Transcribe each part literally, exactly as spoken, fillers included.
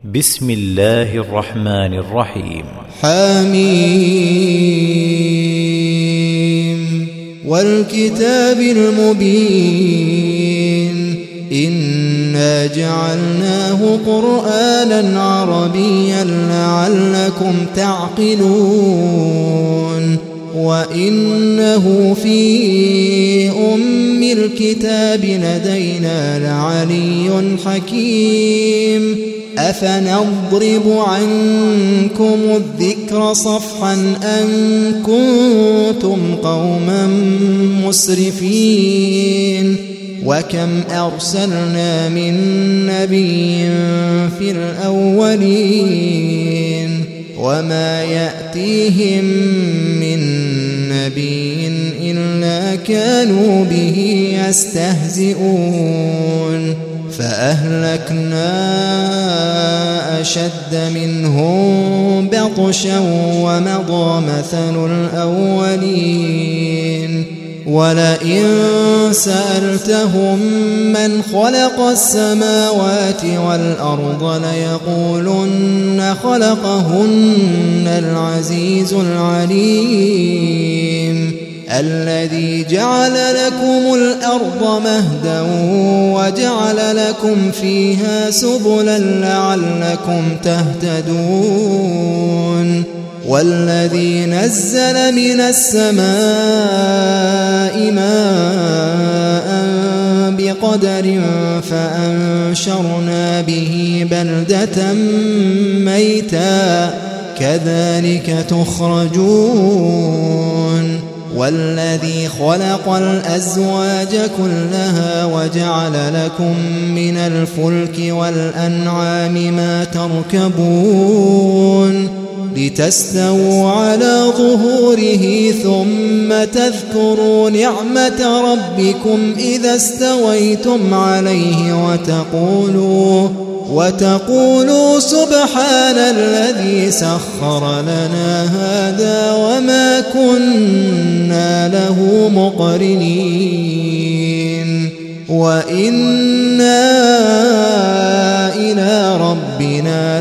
بسم الله الرحمن الرحيم. حميم والكتاب المبين إنا جعلناه قرآنا عربيا لعلكم تعقلون وإنه في أم الكتاب لدينا لعلي حكيم أفنضرب عنكم الذكر صفحا أن كنتم قوما مسرفين وكم أرسلنا من نبي في الأولين وما يأتيهم من نبي إلا كانوا به يستهزئون فأهلكنا أشد منهم بطشا ومضى مثل الأولين ولئن سألتهم من خلق السماوات والأرض ليقولن خلقهن العزيز العليم الذي جعل لكم الأرض مهدا وجعل لكم فيها سبلا لعلكم تهتدون والذي نزل من السماء ماء بقدر فأنشرنا به بلدة ميتا كذلك تخرجون والذي خلق الأزواج كلها وجعل لكم من الفلك والأنعام ما تركبون لتستووا على ظهوره ثم تذكروا نعمة ربكم إذا استويتم عليه وتقولوا وتقولوا سبحان الذي سخر لنا هذا وما كنا له مقرنين وإنا إلى ربنا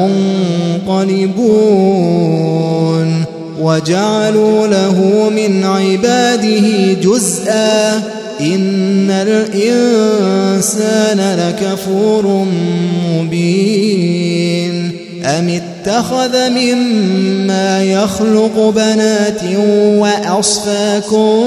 لمنقلبون وجعلوا له من عباده جزءا إن الإنسان لكفور مبين أم اتخذ مما يخلق بنات وأصفاكم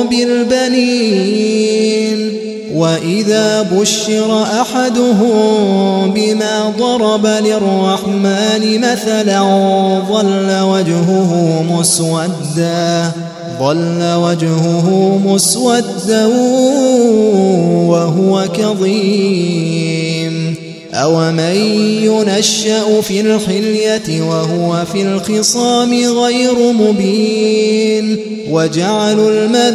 بالبنين وإذا بشر أحدهم بما ضرب للرحمن مثلا ظل وجهه مسودا ظل وجهه مسودا وهو كظيم أومن ينشأ في الحلية وهو في الخصام غير مبين وجعلوا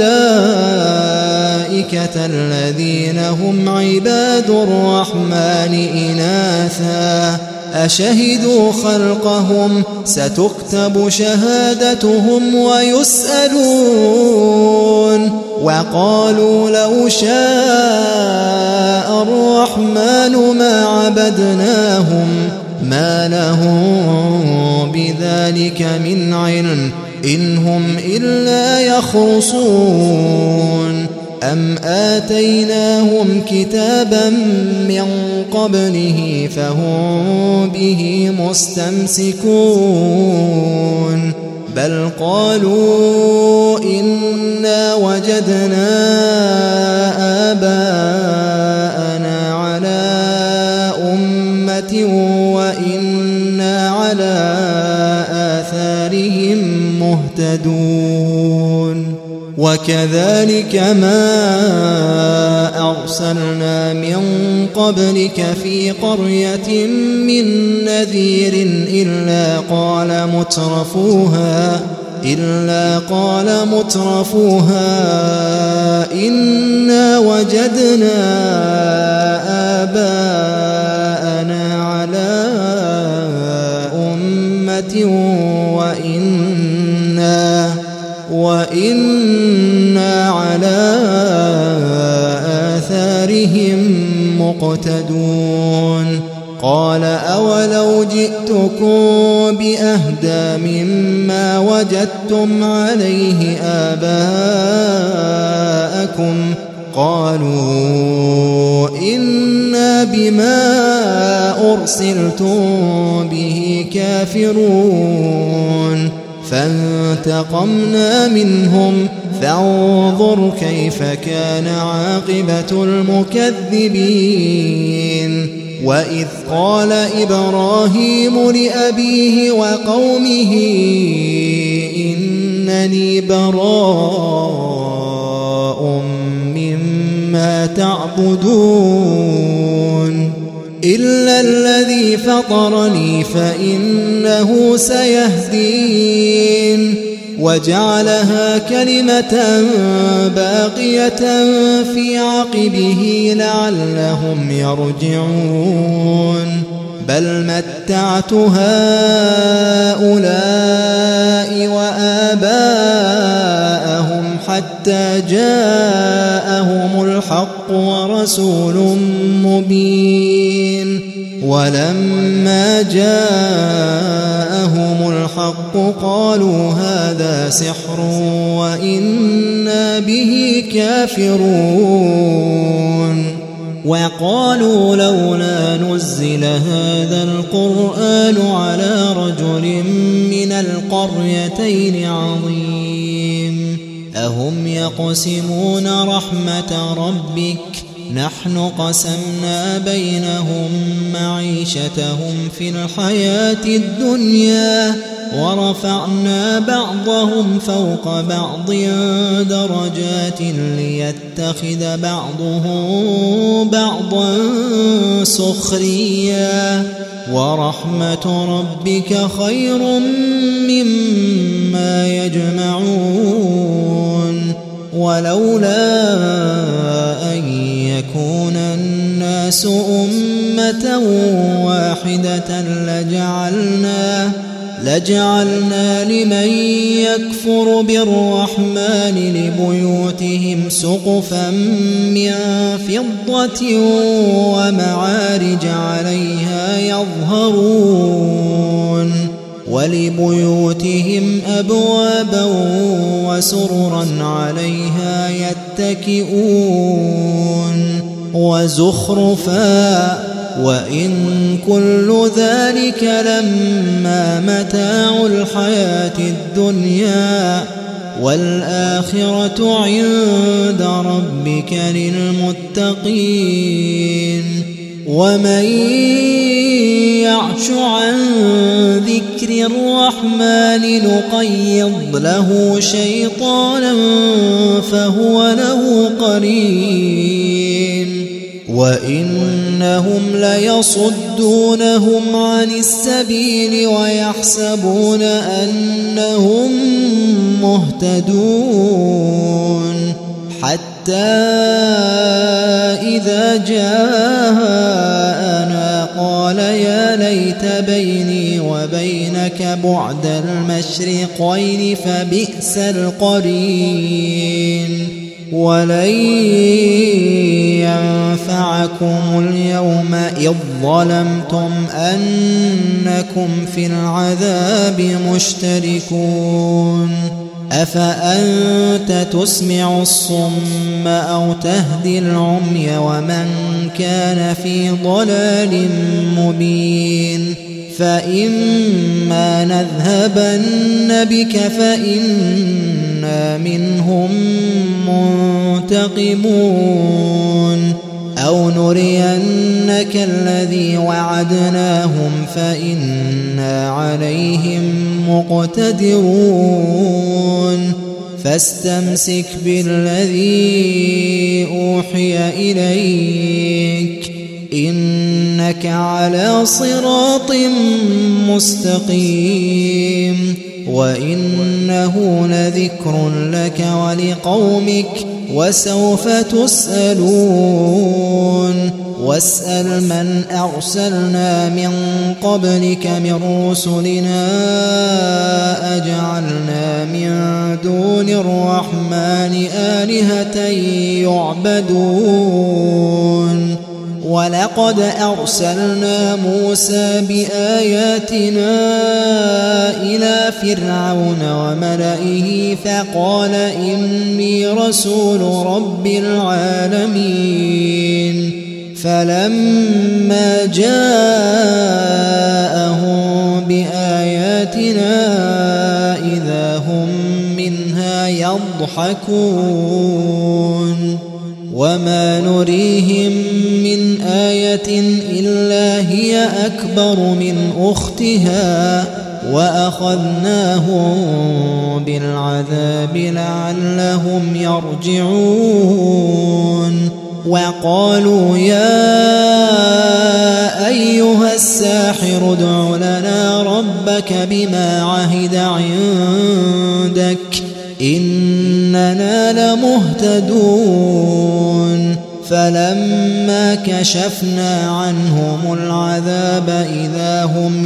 الملائكة الذين هم عباد الرحمن إناثا أشهدوا خلقهم ستكتب شهادتهم ويسألون وقالوا لو شاء الرحمن ما عبدناهم ما لهم بذلك من علم إن هم إلا يخرصون أم آتيناهم كتابا من قبله فهم به مستمسكون بل قالوا إنا وجدنا آباءنا على أمة وإنا على آثارهم مهتدون وكذلك ما أرسلنا من قبلك في قرية من نذير إلا قال مترفوها إلا قال مترفوها إنا وجدنا آباءنا على أمة وإنا وإنا على آثارهم مقتدون قال أولو جئتكم بأهدى مما وجدتم عليه آباءكم قالوا إنا بما أرسلتم به كافرون فانتقمنا منهم فانظر كيف كان عاقبة المكذبين وإذ قال إبراهيم لأبيه وقومه إنني براء مما تعبدون إلا الذي فطرني فإنه سيهدين وجعلها كلمة باقية في عقبه لعلهم يرجعون بل متعت هؤلاء وآباءهم حتى جاءهم الحق ورسول مبين ولما جاءهم الحق قالوا هذا سحر وإنا به كافرون وقالوا لولا نزل هذا القرآن على رجل من القريتين عظيم أهم يقسمون رحمة ربك نحن قسمنا بينهم معيشتهم في الحياة الدنيا ورفعنا بعضهم فوق بعض درجات ليتخذ بعضهم بعضا سخريا ورحمة ربك خير مما يجمعون ولولا أن يكون الناس أمة واحدة لجعلنا لجعلنا لمن يكفر بالرحمن لبيوتهم سقفا من فضة ومعارج عليها يظهرون ولبيوتهم أبوابا وسررا عليها يتكئون وزخرفا وإن كل ذلك لما متاع الحياة الدنيا والآخرة عند ربك للمتقين ومن يعش عن ذكر الرحمن نقيض له شيطانا فهو له قرين وإنهم ليصدونهم عن السبيل ويحسبون أنهم مهتدون حتى إذا جاءنا قال يا ليت بيني وبينك بعد المشرقين فبئس القرين ولن ينفعكم اليوم إذ ظلمتم أنكم في العذاب مشتركون أفأنت تسمع الصم أو تهدي العمي ومن كان في ضلال مبين فإما نذهبن بك فإنا منهم منتقمون أو نرينك الذي وعدناهم فإنا عليهم مقتدرون فاستمسك بالذي أوحي إليك إنك على صراط مستقيم وإنه لذكر لك ولقومك وسوف تسألون واسأل من أرسلنا من قبلك من رسلنا أجعلنا من دون الرحمن آلهة يعبدون ولقد أرسلنا موسى بآياتنا إلى فرعون وملئه فقال إني رسول رب العالمين فلما جاءهم بآياتنا إذا هم منها يضحكون وما نريهم من آية إلا هي أكبر من أختها وأخذناهم بالعذاب لعلهم يرجعون وقالوا يا أيها الساحر ادع لنا ربك بما عهد عندك إننا لمهتدون فلما كشفنا عنهم العذاب إذا هم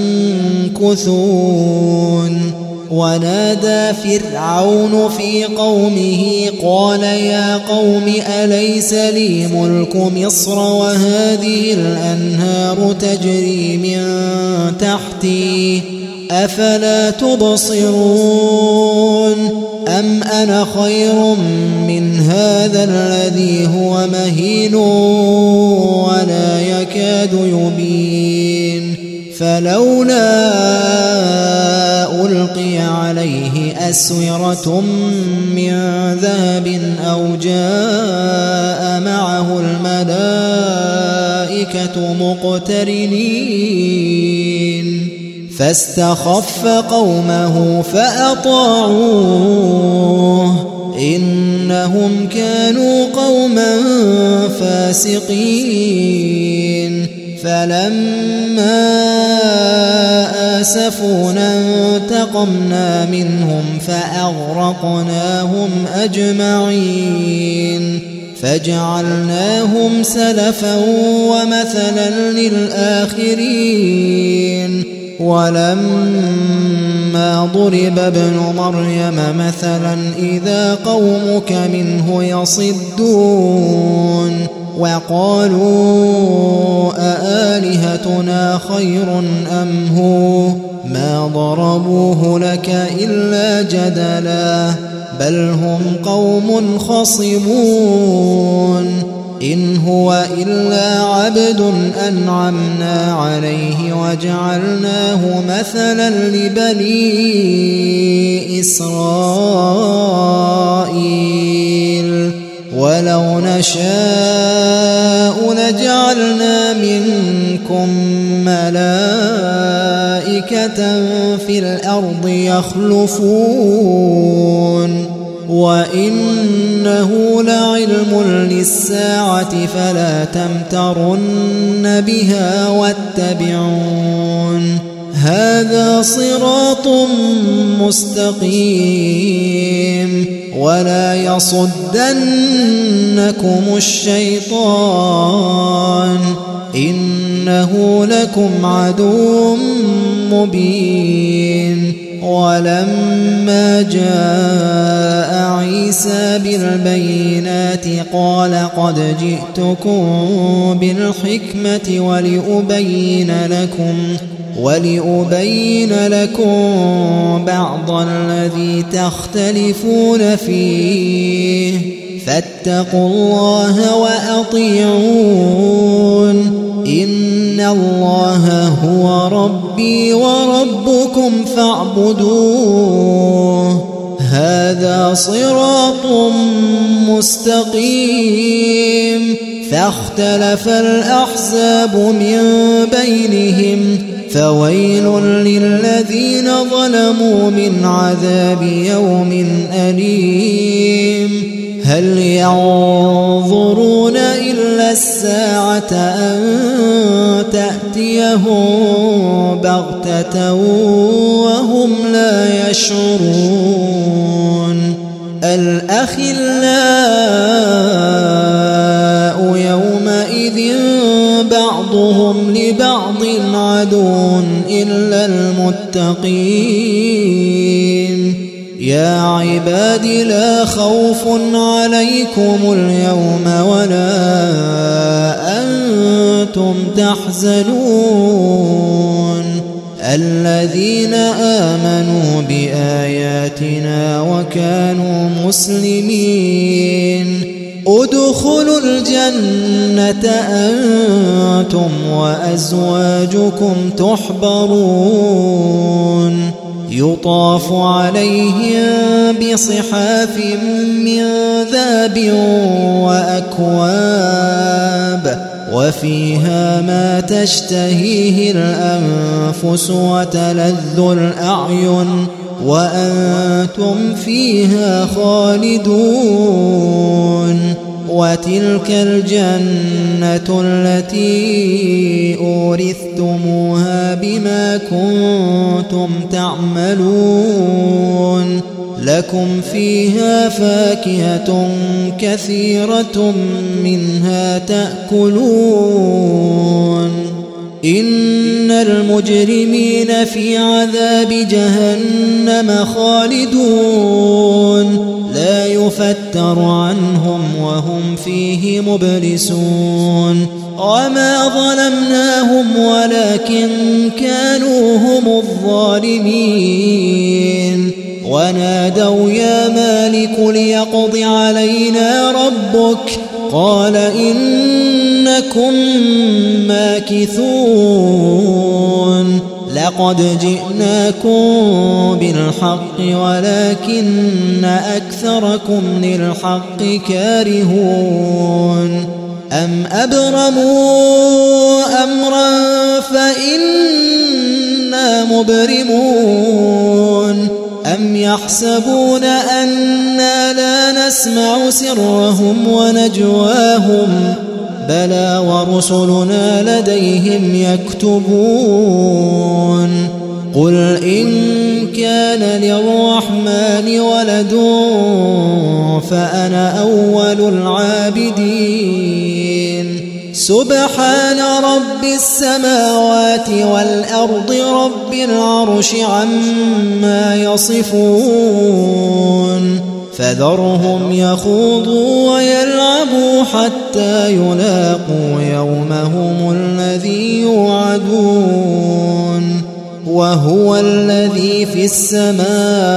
ينكثون ونادى فرعون في قومه قال يا قوم أليس لي ملك مصر وهذه الأنهار تجري من تحتي أفلا تبصرون أم أنا خير من هذا الذي هو مهين ولا يكاد يبين فلولا ألقي عليه أسورة من ذهب أو جاء معه الملائكة مقترنين فاستخف قومه فأطاعوه إنهم كانوا قوما فاسقين فلما آسفونا انتقمنا منهم فأغرقناهم أجمعين فجعلناهم سلفا ومثلا للآخرين ولما ضرب ابن مريم مثلا إذا قومك منه يصدون وقالوا أآلهتنا خير أم هو ما ضربوه لك إلا جدلا بل هم قوم خصمون إن هو إلا عبد أنعمنا عليه وجعلناه مثلا لبني إسرائيل ولو نشاء لجعلنا منكم ملائكة في الأرض يخلفون وإنه لعلم للساعة فلا تمترن بها واتبعون هذا صراط مستقيم ولا يصدنكم الشيطان إنه لكم عدو مبين ولما جاء عيسى بالبينات قال قد جئتكم بالحكمة ولأبين لكم ولأبين لكم بعض الذي تختلفون فيه فاتقوا الله وأطيعون إن الله هو ربي وربكم فاعبدوه هذا صراط مستقيم فاختلف الأحزاب من بينهم فويل للذين ظلموا من عذاب يوم أليم هل ينظرون إلا الساعة أن تأتيهم بغتة وهم لا يشعرون الأخلاء يومئذ بعضهم لبعض عدو إلا المتقين يا عباد لا خوف عليكم اليوم ولا أنتم تحزنون الذين آمنوا بآياتنا وكانوا مسلمين ادخلوا الجنة أنتم وأزواجكم تحبرون يطاف عليهم بصحاف من ذهب وأكواب وفيها ما تشتهيه الأنفس وتلذ الأعين وأنتم فيها خالدون وتلك الجنة التي أورثتموها بما كنتم تعملون لكم فيها فاكهة كثيرة منها تأكلون إن المجرمين في عذاب جهنم خالدون لا يفتر عنهم وهم فيه مبلسون وما ظلمناهم ولكن كانوا هم الظالمين ونادوا يا مالك ليقض علينا ربك قال إنكم ماكثون لقد جئناكم بالحق ولكن أكثركم للحق كارهون أم أبرموا أمرا فإنا مبرمون أم يحسبون أنا لا نسمع سرهم ونجواهم بلى ورسلنا لديهم يكتبون قل إن كان للرحمن ولد فأنا أول العابدين سبحان رب السماوات والأرض رب العرش عما يصفون فذرهم يخوضوا ويلعبوا حتى يلاقوا يومهم الذي يوعدون وهو الذي في السماء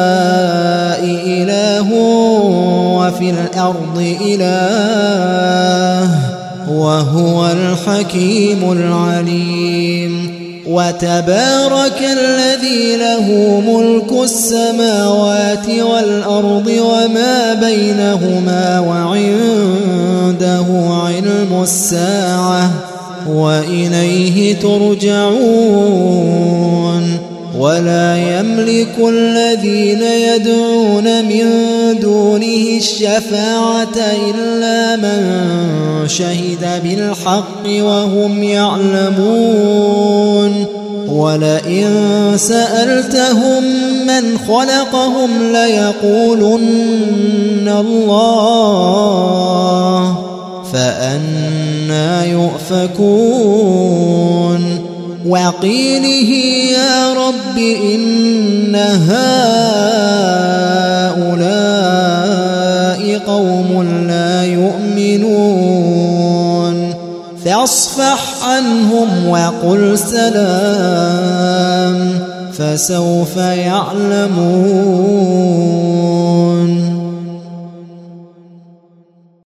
إله وفي الأرض إله وهو الحكيم العليم وتبارك الذي له ملك السماوات والأرض وما بينهما وعنده علم الساعة وإليه ترجعون ولا يملك الذين يدعون من دونه الشفاعة إلا من شهد بالحق وهم يعلمون ولئن سألتهم من خلقهم ليقولن الله فأنى يؤفكون وقيله يا رب إن هؤلاء قوم لا يؤمنون فاصفح عنهم وقل سلام فسوف يعلمون